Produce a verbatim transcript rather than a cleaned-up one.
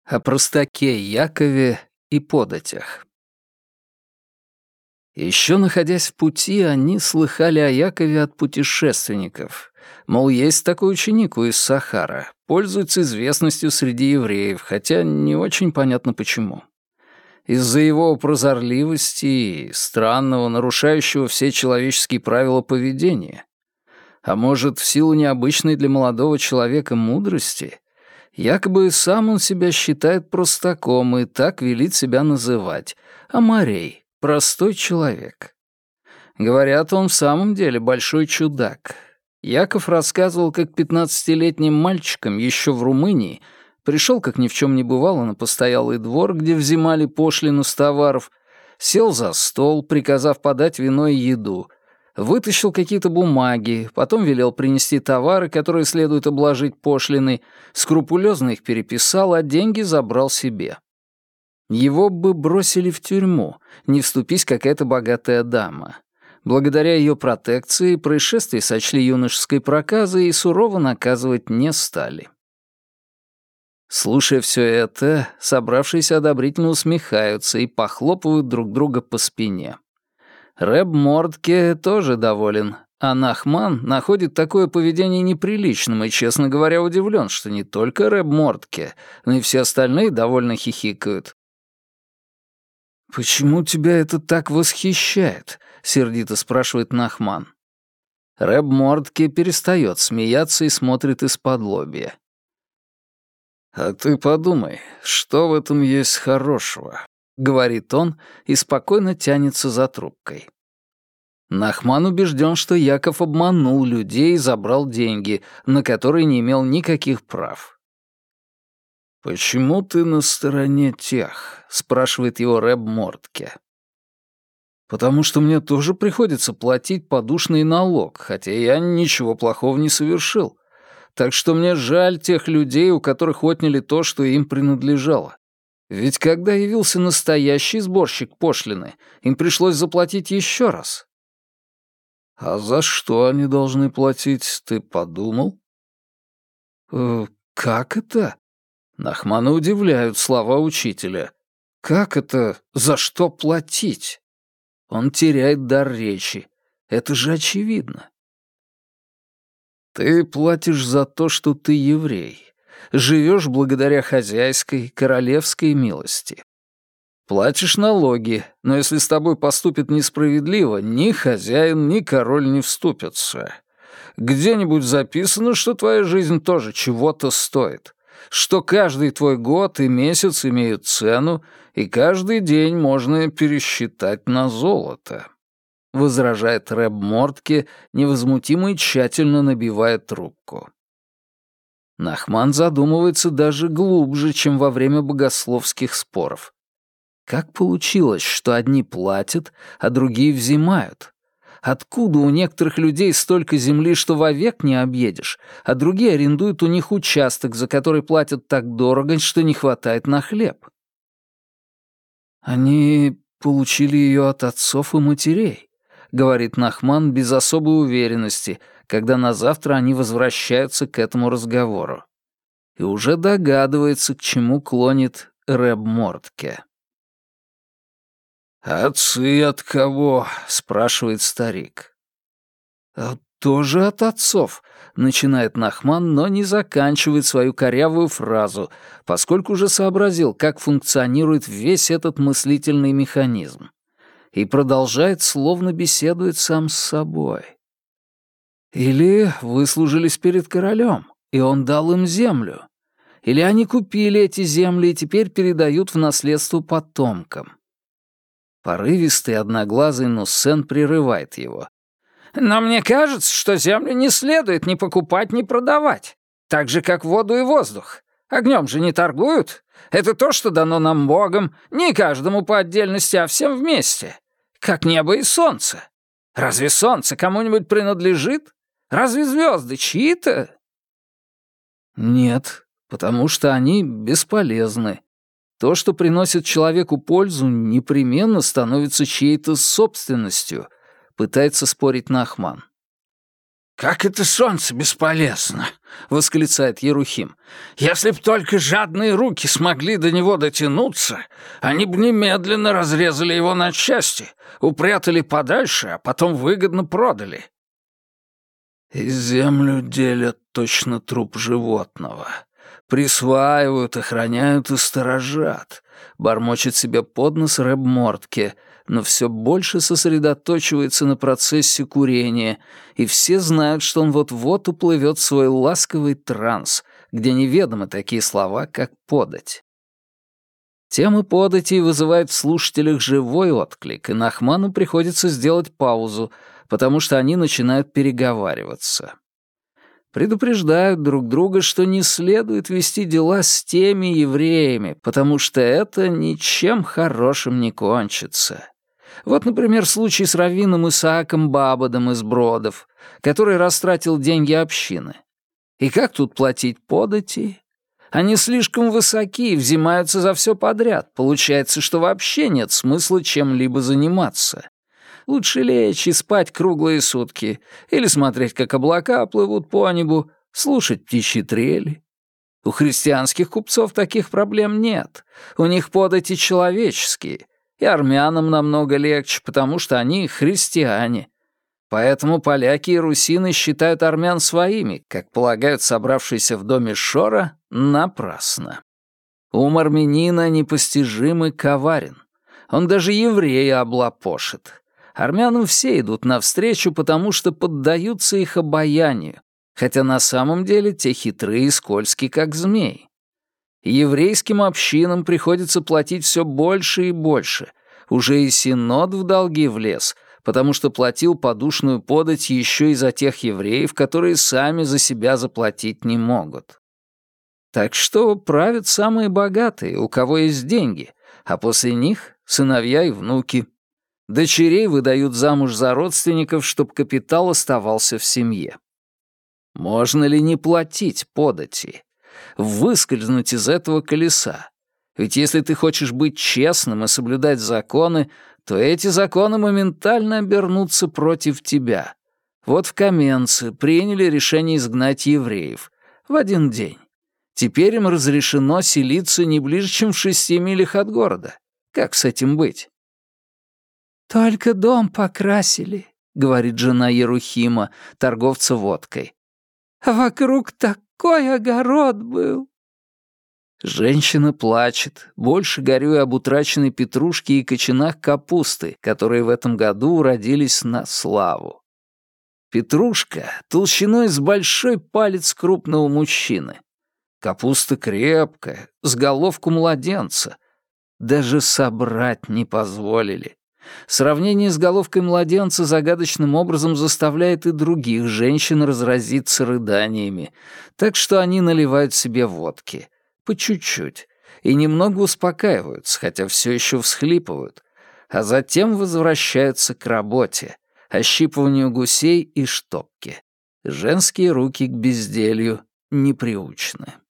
О простаке Якове и податях. Еще находясь в пути, они слыхали о Якове от путешественников. Мол, есть такой ученик у Иссахара, пользуется известностью среди евреев, хотя не очень понятно почему. Из-за его прозорливости и странного, нарушающего все человеческие правила поведения. А может, в силу необычной для молодого человека мудрости, якобы сам он себя считает простаком и так велит себя называть, Амарей, простой человек. Говорят, он в самом деле большой чудак. Яков рассказывал, как пятнадцатилетним мальчиком еще в Румынии пришел, как ни в чем не бывало, на постоялый двор, где взимали пошлину с товаров, сел за стол, приказав подать вино и еду, вытащил какие-то бумаги, потом велел принести товары, которые следует обложить пошлиной, скрупулезно их переписал, а деньги забрал себе. Его бы бросили в тюрьму, не вступись какая-то богатая дама. Благодаря ее протекции происшествие сочли юношеской проказой и сурово наказывать не стали. Слушая все это, собравшиеся одобрительно усмехаются и похлопывают друг друга по спине. Рэб Мордке тоже доволен, а Нахман находит такое поведение неприличным и, честно говоря, удивлен, что не только Рэб Мордке, но и все остальные довольно хихикают. «Почему тебя это так восхищает?» — сердито спрашивает Нахман. Рэб Мордке перестает смеяться и смотрит из-под лобья. «А ты подумай, что в этом есть хорошего?» — говорит он и спокойно тянется за трубкой. Нахман убежден, что Яков обманул людей и забрал деньги, на которые не имел никаких прав. «Почему ты на стороне тех?» — спрашивает его Рэб Мордке. «Потому что мне тоже приходится платить подушный налог, хотя я ничего плохого не совершил. Так что мне жаль тех людей, у которых отняли то, что им принадлежало. Ведь когда явился настоящий сборщик пошлины, им пришлось заплатить еще раз». «А за что они должны платить, ты подумал?» «Э, как это?» Нахмана удивляют слова учителя. «Как это? За что платить?» Он теряет дар речи. Это же очевидно. «Ты платишь за то, что ты еврей. Живешь благодаря хозяйской, королевской милости. Платишь налоги, но если с тобой поступят несправедливо, ни хозяин, ни король не вступятся. Где-нибудь записано, что твоя жизнь тоже чего-то стоит, что каждый твой год и месяц имеют цену, и каждый день можно пересчитать на золото», — возражает Рэб Мордке, невозмутимо и тщательно набивая трубку. Нахман задумывается даже глубже, чем во время богословских споров. Как получилось, что одни платят, а другие взимают? Откуда у некоторых людей столько земли, что вовек не объедешь, а другие арендуют у них участок, за который платят так дорого, что не хватает на хлеб? «Они получили ее от отцов и матерей», — говорит Нахман без особой уверенности, когда на завтра они возвращаются к этому разговору. И уже догадывается, к чему клонит Рэб Мордке. «Отцы от кого?» — спрашивает старик. «А тоже от отцов», — начинает Нахман, но не заканчивает свою корявую фразу, поскольку уже сообразил, как функционирует весь этот мыслительный механизм, и продолжает, словно беседует сам с собой. Или выслужились перед королем, и он дал им землю. Или они купили эти земли и теперь передают в наследство потомкам. Порывистый одноглазый Нуссен прерывает его. «Но мне кажется, что землю не следует ни покупать, ни продавать. Так же, как воду и воздух. Огнем же не торгуют. Это то, что дано нам Богом, не каждому по отдельности, а всем вместе. Как небо и солнце. Разве солнце кому-нибудь принадлежит? Разве звезды чьи-то?» «Нет, потому что они бесполезны. То, что приносит человеку пользу, непременно становится чьей-то собственностью», — пытается спорить Нахман. «Как это солнце бесполезно!» — восклицает Ерухим. «Если б только жадные руки смогли до него дотянуться, они бы немедленно разрезали его на части, упрятали подальше, а потом выгодно продали». «И землю делят точно труп животного. Присваивают, охраняют и сторожат», — бормочет себе под нос Рэб Мортке, но все больше сосредоточивается на процессе курения, и все знают, что он вот-вот уплывет в свой ласковый транс, где неведомы такие слова, как «подать». Тема податей вызывает в слушателях живой отклик, и Нахману приходится сделать паузу, потому что они начинают переговариваться. Предупреждают друг друга, что не следует вести дела с теми евреями, потому что это ничем хорошим не кончится. Вот, например, случай с раввином Исааком Бабадом из Бродов, который растратил деньги общины. И как тут платить подати? Они слишком высоки и взимаются за все подряд. Получается, что вообще нет смысла чем-либо заниматься. Лучше лечь и спать круглые сутки, или смотреть, как облака плывут по небу, слушать птичьи трели. У христианских купцов таких проблем нет. У них подати человеческие, и армянам намного легче, потому что они христиане. Поэтому поляки и русины считают армян своими, как полагают собравшиеся в доме Шора, напрасно. Ум армянина непостижимый коварен. Он даже еврея облапошит. Армянам все идут навстречу, потому что поддаются их обаянию, хотя на самом деле те хитрые и скользкие, как змеи. Еврейским общинам приходится платить все больше и больше. Уже и Синод в долги влез, потому что платил подушную подать еще и за тех евреев, которые сами за себя заплатить не могут. Так что правят самые богатые, у кого есть деньги, а после них — сыновья и внуки. Дочерей выдают замуж за родственников, чтобы капитал оставался в семье. Можно ли не платить подати? Выскользнуть из этого колеса? Ведь если ты хочешь быть честным и соблюдать законы, то эти законы моментально обернутся против тебя. Вот в Каменце приняли решение изгнать евреев. В один день. Теперь им разрешено селиться не ближе, чем в шести милях от города. Как с этим быть? «Только дом покрасили», — говорит жена Ерухима, торговца водкой. «А вокруг такой огород был». Женщина плачет, больше горюя об утраченной петрушке и кочанах капусты, которые в этом году уродились на славу. Петрушка толщиной с большой палец крупного мужчины. Капуста крепкая, с головку младенца. Даже собрать не позволили. Сравнение с головкой младенца загадочным образом заставляет и других женщин разразиться рыданиями, так что они наливают себе водки. По чуть-чуть. И немного успокаиваются, хотя все еще всхлипывают. А затем возвращаются к работе, ощипыванию гусей и штопке. Женские руки к безделью не приучены.